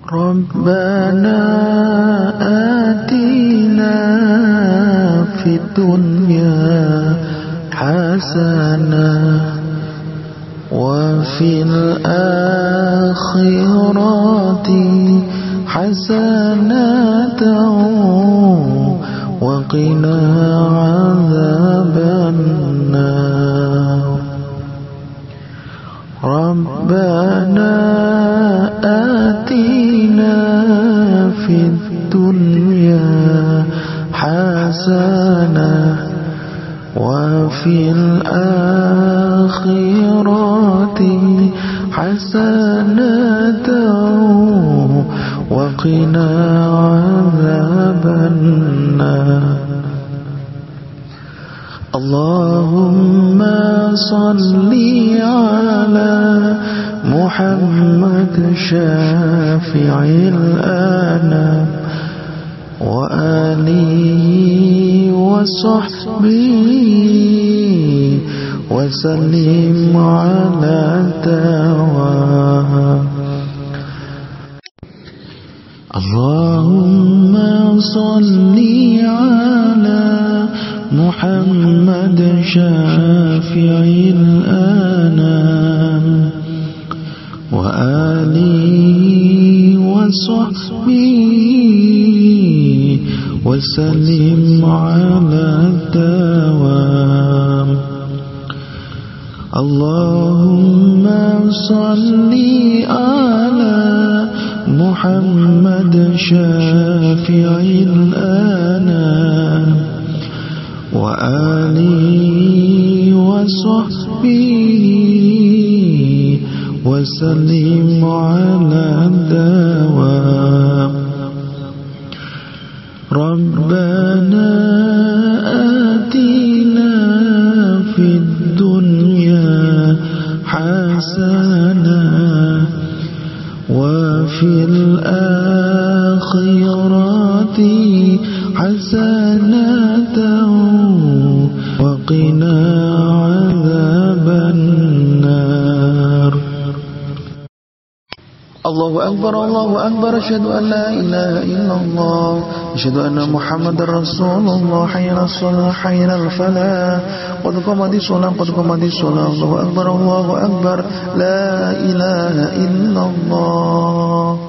ربنا آتنا في الدنيا حسنة وفي الآخرة حسنة وقنا عذاب النار ربنا آتنا في الدنيا حسنة وفي الآخرة حسنة وقنا عذاب النار اللهم صل على محمد شافع الأنام وآله وصحبه وسلم على الدوام اللهم صل على محمد شافع الأنام وآله وصحبه وسلم على الدوام اللهم صل على محمد شافع الأنام وآله وصحبه وسلم على الدوام ربنا آتنا في الدنيا حسنة وفي الآخرة حسنة وقنا عذاب النار الله أكبر الله أكبر أشهد أن لا إله إلا الله أشهد أن محمد رسول الله حي على الصلاة حي على الفلاح قد قامت الصلاة قد قامت الصلاة الله أكبر لا إله إلا الله